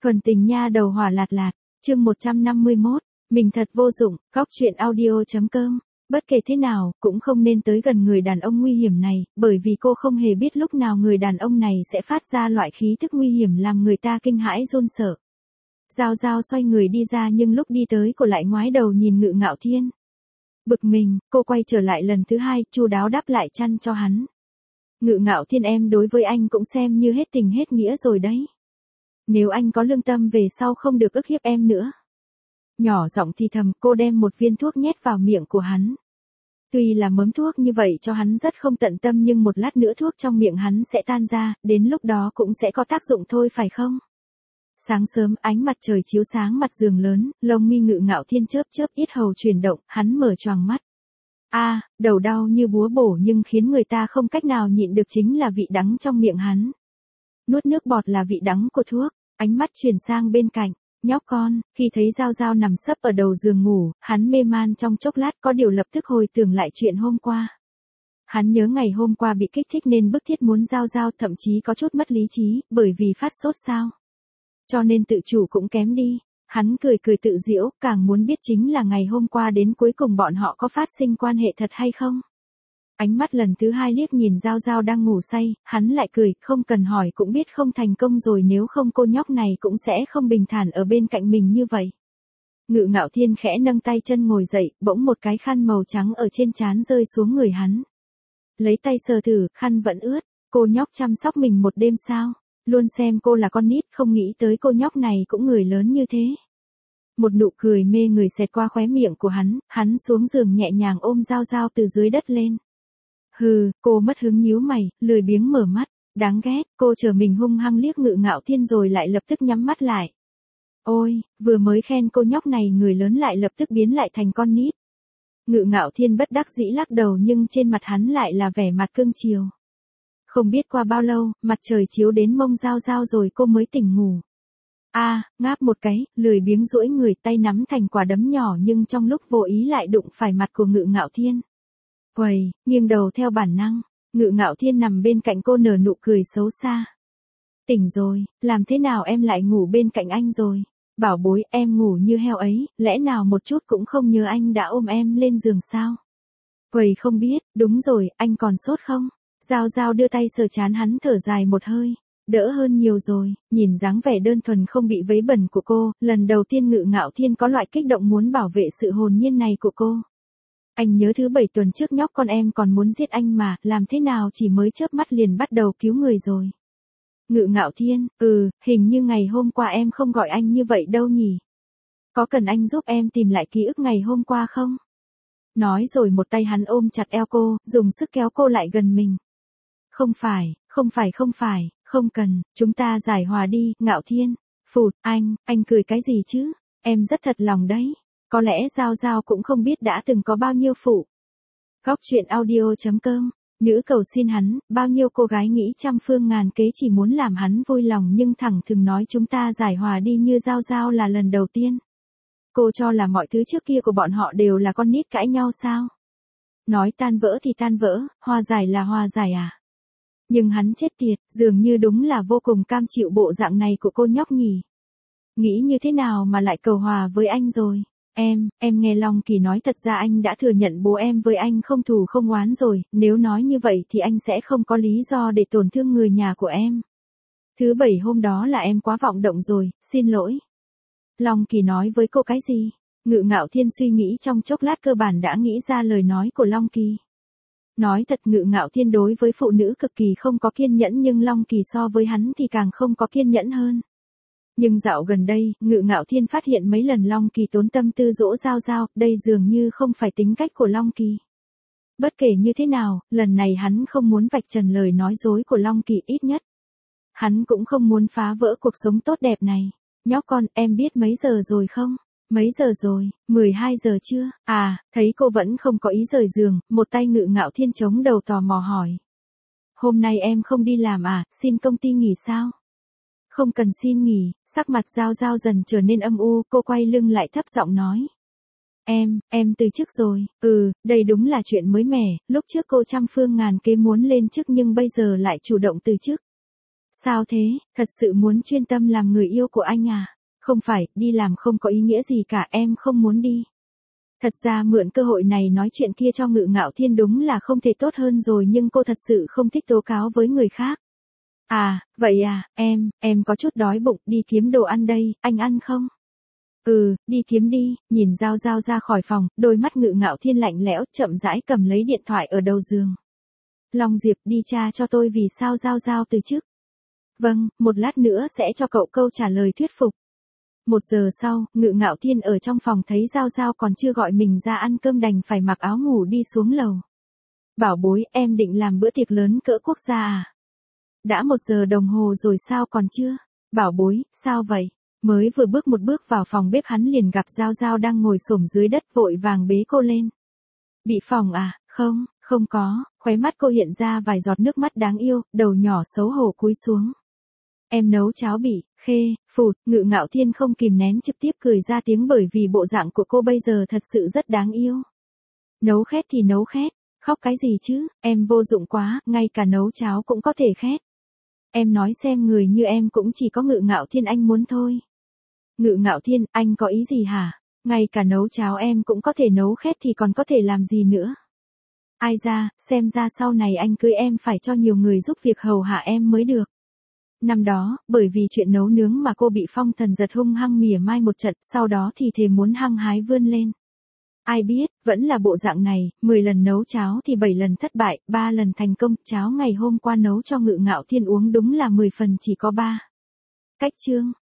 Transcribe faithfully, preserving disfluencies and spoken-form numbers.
Thuần tình nha đầu hỏa lạt lạt, chương một trăm năm mươi mốt, mình thật vô dụng, góc truyện audio.com. Bất kể thế nào, cũng không nên tới gần người đàn ông nguy hiểm này, bởi vì cô không hề biết lúc nào người đàn ông này sẽ phát ra loại khí thức nguy hiểm làm người ta kinh hãi run sợ. Giao Giao xoay người đi ra nhưng lúc đi tới cô lại ngoái đầu nhìn Ngự Ngạo Thiên. Bực mình, cô quay trở lại lần thứ hai, chu đáo đáp lại chăn cho hắn. Ngự Ngạo Thiên, em đối với anh cũng xem như hết tình hết nghĩa rồi đấy. Nếu anh có lương tâm về sau không được ức hiếp em nữa. Nhỏ giọng thì thầm, cô đem một viên thuốc nhét vào miệng của hắn. Tuy là mớm thuốc như vậy cho hắn rất không tận tâm nhưng một lát nữa thuốc trong miệng hắn sẽ tan ra, đến lúc đó cũng sẽ có tác dụng thôi phải không? Sáng sớm, ánh mặt trời chiếu sáng mặt giường lớn, lông mi Ngự Ngạo Thiên chớp chớp, yết hầu chuyển động, hắn mở choàng mắt. A, à, đầu đau như búa bổ nhưng khiến người ta không cách nào nhịn được chính là vị đắng trong miệng hắn. Nuốt nước bọt là vị đắng của thuốc, ánh mắt chuyển sang bên cạnh, nhóc con, khi thấy Giao Giao nằm sấp ở đầu giường ngủ, hắn mê man trong chốc lát có điều lập tức hồi tưởng lại chuyện hôm qua. Hắn nhớ ngày hôm qua bị kích thích nên bức thiết muốn Giao Giao, thậm chí có chút mất lý trí, bởi vì phát sốt sao. Cho nên tự chủ cũng kém đi, hắn cười cười tự giễu, càng muốn biết chính là ngày hôm qua đến cuối cùng bọn họ có phát sinh quan hệ thật hay không. Ánh mắt lần thứ hai liếc nhìn Giao Giao đang ngủ say, hắn lại cười, không cần hỏi cũng biết không thành công rồi, nếu không cô nhóc này cũng sẽ không bình thản ở bên cạnh mình như vậy. Ngự Ngạo Thiên khẽ nâng tay chân ngồi dậy, bỗng một cái khăn màu trắng ở trên trán rơi xuống người hắn. Lấy tay sờ thử, khăn vẫn ướt, cô nhóc chăm sóc mình một đêm sao, luôn xem cô là con nít, không nghĩ tới cô nhóc này cũng người lớn như thế. Một nụ cười mê người xẹt qua khóe miệng của hắn, hắn xuống giường nhẹ nhàng ôm Giao Giao từ dưới đất lên. Hừ, cô mất hứng nhíu mày, lười biếng mở mắt, đáng ghét, cô chờ mình hung hăng liếc Ngự Ngạo Thiên rồi lại lập tức nhắm mắt lại. Ôi, vừa mới khen cô nhóc này người lớn lại lập tức biến lại thành con nít. Ngự Ngạo Thiên bất đắc dĩ lắc đầu nhưng trên mặt hắn lại là vẻ mặt cưng chiều. Không biết qua bao lâu, mặt trời chiếu đến mông Giao Giao rồi cô mới tỉnh ngủ. A, à, ngáp một cái, lười biếng duỗi người, tay nắm thành quả đấm nhỏ nhưng trong lúc vô ý lại đụng phải mặt của Ngự Ngạo Thiên. Quầy, nghiêng đầu theo bản năng, Ngự Ngạo Thiên nằm bên cạnh cô nở nụ cười xấu xa. Tỉnh rồi, làm thế nào em lại ngủ bên cạnh anh rồi? Bảo bối, em ngủ như heo ấy, lẽ nào một chút cũng không nhớ anh đã ôm em lên giường sao? Quầy không biết, đúng rồi, anh còn sốt không? Giao Giao đưa tay sờ trán hắn, thở dài một hơi. Đỡ hơn nhiều rồi, nhìn dáng vẻ đơn thuần không bị vấy bẩn của cô, lần đầu tiên Ngự Ngạo Thiên có loại kích động muốn bảo vệ sự hồn nhiên này của cô. Anh nhớ thứ bảy tuần trước nhóc con em còn muốn giết anh mà, làm thế nào chỉ mới chớp mắt liền bắt đầu cứu người rồi. Ngự Ngạo Thiên, ừ, hình như ngày hôm qua em không gọi anh như vậy đâu nhỉ. Có cần anh giúp em tìm lại ký ức ngày hôm qua không? Nói rồi một tay hắn ôm chặt eo cô, dùng sức kéo cô lại gần mình. Không phải, không phải không phải, không cần, chúng ta giải hòa đi, Ngạo Thiên. Phụt, anh, anh cười cái gì chứ, em rất thật lòng đấy. Có lẽ Giao Giao cũng không biết đã từng có bao nhiêu phụ. Góc truyện audio.com, nữ cầu xin hắn, bao nhiêu cô gái nghĩ trăm phương ngàn kế chỉ muốn làm hắn vui lòng nhưng thẳng thừng nói chúng ta giải hòa đi như Giao Giao là lần đầu tiên. Cô cho là mọi thứ trước kia của bọn họ đều là con nít cãi nhau sao? Nói tan vỡ thì tan vỡ, hòa giải là hòa giải à? Nhưng hắn chết tiệt, dường như đúng là vô cùng cam chịu bộ dạng này của cô nhóc nhỉ. Nghĩ như thế nào mà lại cầu hòa với anh rồi? Em, em nghe Long Kỳ nói thật ra anh đã thừa nhận bố em với anh không thù không oán rồi, nếu nói như vậy thì anh sẽ không có lý do để tổn thương người nhà của em. Thứ bảy hôm đó là em quá vọng động rồi, xin lỗi. Long Kỳ nói với cô cái gì? Ngự Ngạo Thiên suy nghĩ trong chốc lát cơ bản đã nghĩ ra lời nói của Long Kỳ. Nói thật, Ngự Ngạo Thiên đối với phụ nữ cực kỳ không có kiên nhẫn nhưng Long Kỳ so với hắn thì càng không có kiên nhẫn hơn. Nhưng dạo gần đây, Ngự Ngạo Thiên phát hiện mấy lần Long Kỳ tốn tâm tư dỗ Giao Giao, đây dường như không phải tính cách của Long Kỳ. Bất kể như thế nào, lần này hắn không muốn vạch trần lời nói dối của Long Kỳ, ít nhất. Hắn cũng không muốn phá vỡ cuộc sống tốt đẹp này. Nhóc con, em biết mấy giờ rồi không? Mấy giờ rồi, mười hai giờ chưa? À, thấy cô vẫn không có ý rời giường, một tay Ngự Ngạo Thiên chống đầu tò mò hỏi. Hôm nay em không đi làm à, xin công ty nghỉ sao? Không cần xin nghỉ, sắc mặt Giao Giao dần trở nên âm u, cô quay lưng lại thấp giọng nói. Em, em từ chức rồi, ừ, đây đúng là chuyện mới mẻ, lúc trước cô trăm phương ngàn kế muốn lên chức nhưng bây giờ lại chủ động từ chức. Sao thế, thật sự muốn chuyên tâm làm người yêu của anh à? Không phải, đi làm không có ý nghĩa gì cả, em không muốn đi. Thật ra mượn cơ hội này nói chuyện kia cho Ngự Ngạo Thiên đúng là không thể tốt hơn rồi, nhưng cô thật sự không thích tố cáo với người khác. À, vậy à, em, em có chút đói bụng, đi kiếm đồ ăn đây, anh ăn không? Ừ, đi kiếm đi. Nhìn Giao Giao ra khỏi phòng, đôi mắt Ngự Ngạo Thiên lạnh lẽo, chậm rãi cầm lấy điện thoại ở đầu giường. Long Diệp, đi tra cho tôi vì sao Giao Giao từ chức. Vâng, một lát nữa sẽ cho cậu câu trả lời thuyết phục. Một giờ sau, Ngự Ngạo Thiên ở trong phòng thấy Giao Giao còn chưa gọi mình ra ăn cơm, đành phải mặc áo ngủ đi xuống lầu. Bảo bối, em định làm bữa tiệc lớn cỡ quốc gia à? Đã một giờ đồng hồ rồi sao còn chưa? Bảo bối, sao vậy? Mới vừa bước một bước vào phòng bếp hắn liền gặp Giao Giao đang ngồi xổm dưới đất, vội vàng bế cô lên. Bị phỏng à? Không, không có. Khóe mắt cô hiện ra vài giọt nước mắt đáng yêu, đầu nhỏ xấu hổ cúi xuống. Em nấu cháo bị, khê, phụt. Ngự Ngạo Thiên không kìm nén trực tiếp cười ra tiếng, bởi vì bộ dạng của cô bây giờ thật sự rất đáng yêu. Nấu khét thì nấu khét, khóc cái gì chứ, em vô dụng quá, ngay cả nấu cháo cũng có thể khét. Em nói xem, người như em cũng chỉ có Ngự Ngạo Thiên anh muốn thôi. Ngự Ngạo Thiên, anh có ý gì hả? Ngay cả nấu cháo em cũng có thể nấu khét thì còn có thể làm gì nữa? Ai ra, xem ra sau này anh cưới em phải cho nhiều người giúp việc hầu hạ em mới được. Năm đó, bởi vì chuyện nấu nướng mà cô bị Phong Thần giật hung hăng mỉa mai một trận, sau đó thì thề muốn hăng hái vươn lên. Ai biết, vẫn là bộ dạng này, mười lần nấu cháo thì bảy lần thất bại, ba lần thành công. Cháo ngày hôm qua nấu cho Ngự Ngạo Thiên uống đúng là mười phần chỉ có ba. Cách chương